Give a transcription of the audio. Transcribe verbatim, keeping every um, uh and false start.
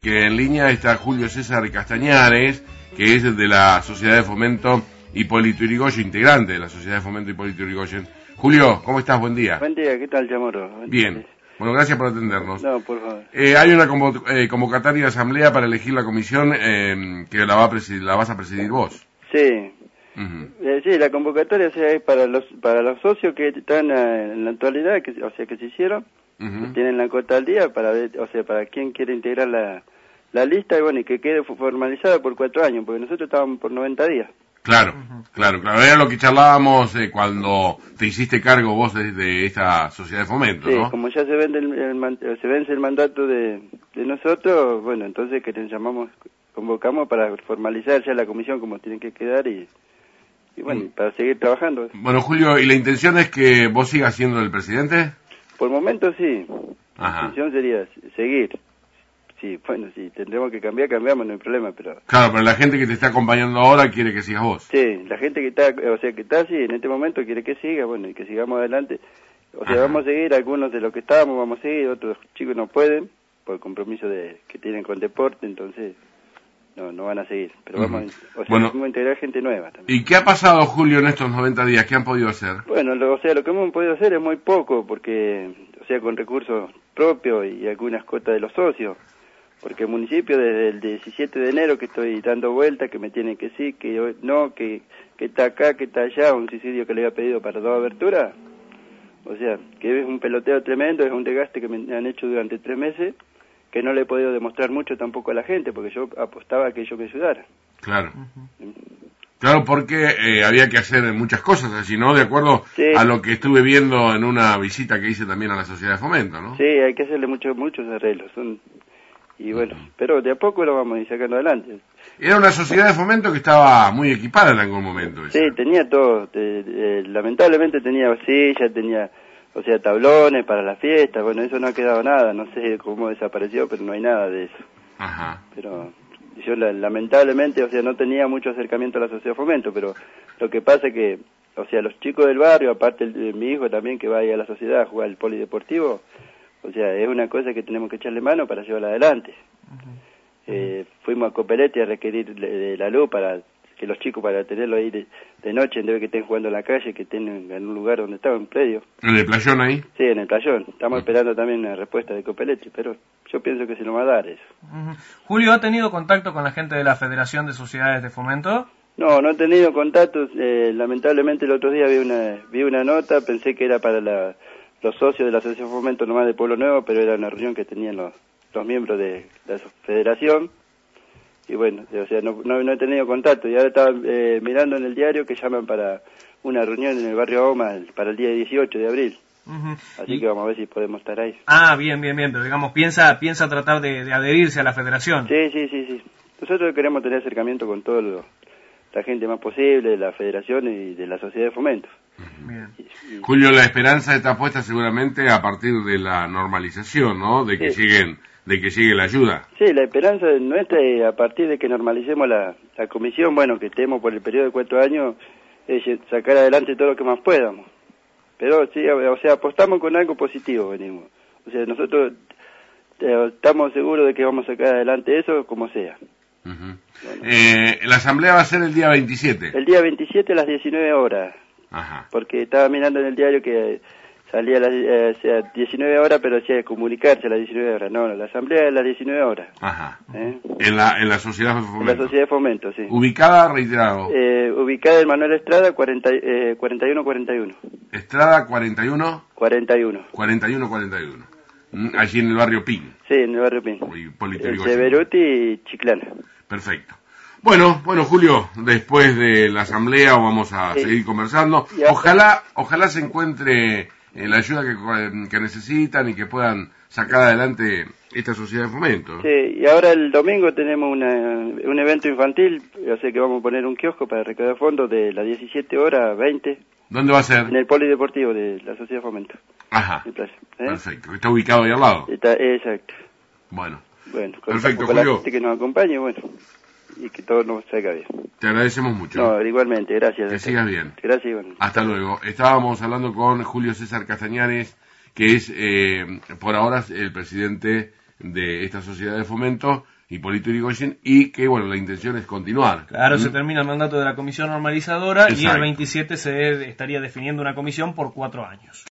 que en línea está Julio César Castañares, que es de la Sociedad de Fomento Hipólito Yrigoyen, integrante de la Sociedad de Fomento Hipólito Yrigoyen. Julio, ¿cómo estás? Buen día. Buen día, ¿qué tal, Chamorro? Bien. Bueno, gracias por atendernos. No, por favor. Eh, hay una convo eh, convocatoria de asamblea para elegir la comisión eh, que la, va a la vas a presidir vos. Sí. Uh-huh. eh, sí, la convocatoria o sea, es para los para los socios que están eh, en la actualidad, que, o sea, que se hicieron, uh-huh. que tienen la cuota al día, para ver, o sea, para quien quiere integrar la, la lista y bueno, y que quede formalizada por cuatro años, porque nosotros estábamos por noventa días. Claro, claro, claro. Era lo que charlábamos eh, cuando te hiciste cargo vos de, de esta sociedad de fomento, sí, ¿no? Sí, como ya se vende el, el, se vence el mandato de, de nosotros, bueno, entonces que te llamamos, convocamos para formalizar ya la comisión como tienen que quedar y, y bueno, mm. para seguir trabajando. Bueno, Julio, ¿y la intención es que vos sigas siendo el presidente? Por el momento sí. Ajá. La intención sería seguir. Sí, bueno, si tendremos que cambiar, cambiamos, no hay problema, pero... Claro, pero la gente que te está acompañando ahora quiere que sigas vos. Sí, la gente que está, o sea, que está así, en este momento quiere que siga, bueno, y que sigamos adelante. O sea, Ajá. vamos a seguir, algunos de los que estábamos vamos a seguir, otros chicos no pueden, por el compromiso de que tienen con deporte, entonces no no van a seguir. Pero vamos, uh-huh. o sea, bueno, vamos a integrar gente nueva también. ¿Y qué ha pasado, Julio, en estos noventa días? ¿Qué han podido hacer? Bueno, lo, o sea, lo que hemos podido hacer es muy poco, porque, o sea, con recursos propios y algunas cotas de los socios. Porque el municipio desde el diecisiete de enero que estoy dando vueltas, que me tienen que sí, que no, que, que está acá, que está allá, un suicidio que le había pedido para dos aberturas. O sea, que es un peloteo tremendo, es un desgaste que me han hecho durante tres meses, que no le he podido demostrar mucho tampoco a la gente, porque yo apostaba a que yo me ayudara. Claro. Uh-huh. Claro, porque eh, había que hacer muchas cosas así, ¿no? De acuerdo sí. a lo que estuve viendo en una visita que hice también a la Sociedad de Fomento, ¿no? Sí, hay que hacerle muchos muchos arreglos, son... Y bueno, pero de a poco lo vamos a ir sacando adelante. Era una sociedad de fomento que estaba muy equipada en algún momento. ¿Esa? Sí, tenía todo. De, de, lamentablemente tenía sillas, tenía, o sea, tablones para las fiestas. Bueno, eso no ha quedado nada. No sé cómo desapareció, pero no hay nada de eso. Ajá. Pero yo la, lamentablemente, o sea, no tenía mucho acercamiento a la sociedad de fomento, pero lo que pasa es que, o sea, los chicos del barrio, aparte de mi hijo también que va ahí a la sociedad a jugar al polideportivo, o sea, es una cosa que tenemos que echarle mano para llevarla adelante. Uh-huh. Eh, fuimos a Copelletti a requerir de la luz para que los chicos, para tenerlo ahí de, de noche, en vez de que estén jugando en la calle, que estén en, en un lugar donde estaba, en un predio. ¿En el playón ahí? Sí, en el playón. Estamos uh-huh. esperando también una respuesta de Copelletti, pero yo pienso que se nos va a dar eso. Uh-huh. Julio, ¿ha tenido contacto con la gente de la Federación de Sociedades de Fomento? No, no he tenido contactos. Eh, lamentablemente el otro día vi una, vi una nota, pensé que era para la... los socios de la Asociación de Fomento nomás de Pueblo Nuevo, pero era una reunión que tenían los, los miembros de la federación, y bueno, o sea, no, no, no he tenido contacto, y ahora estaba eh, mirando en el diario que llaman para una reunión en el barrio Oma para el día dieciocho de abril, uh-huh. así y... que vamos a ver si podemos estar ahí. Ah, bien, bien, bien, pero digamos, piensa piensa tratar de, de adherirse a la federación. Sí, sí, sí, sí, nosotros queremos tener acercamiento con toda la gente más posible de la federación y de la sociedad de fomento. Bien. Julio, la esperanza está puesta seguramente a partir de la normalización, ¿no? De que sí. lleguen, de que llegue la ayuda. Sí, la esperanza nuestra es a partir de que normalicemos la, la comisión, bueno, que estemos por el periodo de cuatro años, es sacar adelante todo lo que más podamos. Pero sí, o sea, apostamos con algo positivo, venimos. O sea, nosotros eh, estamos seguros de que vamos a sacar adelante eso como sea. Uh-huh. Bueno. Eh, la asamblea va a ser el día veintisiete. El día veintisiete a las diecinueve horas. Ajá. Porque estaba mirando en el diario que salía a las eh, o sea, diecinueve horas, pero hacía comunicarse a las diecinueve horas. No, no, la asamblea es a las diecinueve horas. Ajá. ¿Eh? En la en la sociedad de fomento. En la sociedad de fomento, sí. Ubicada, reiterado. Eh, ubicada en Manuel Estrada, cuarenta, eh, cuarenta y uno cuarenta y uno. Estrada cuarenta y uno. cuarenta y uno. cuarenta y uno cuarenta y uno. Allí en el barrio Pin. Sí, en el barrio Pin. El Severuti y Chiclana. Perfecto. Bueno, bueno, Julio, después de la asamblea vamos a sí. seguir conversando. Ojalá, ojalá se encuentre eh, la ayuda que, que necesitan y que puedan sacar adelante esta sociedad de fomento. Sí, y ahora el domingo tenemos una, un evento infantil, o sea que vamos a poner un kiosco para recaudar fondos de las diecisiete horas a veinte. ¿Dónde va a ser? En el polideportivo de la sociedad de fomento. Ajá, ¿Eh? Perfecto, está ubicado ahí al lado. Está, exacto. Bueno, bueno con, perfecto, con Julio. La gente que nos acompañe, bueno, y que todo nos salga bien. Te agradecemos mucho. No, igualmente, gracias. Que sigas bien. Gracias, bueno. Hasta luego. Estábamos hablando con Julio César Castañares, que es eh, por ahora el presidente de esta sociedad de fomento, Hipólito Yrigoyen, y que, bueno, la intención es continuar. Claro, ¿Mm? se termina el mandato de la comisión normalizadora. Exacto. Y el veintisiete se estaría definiendo una comisión por cuatro años.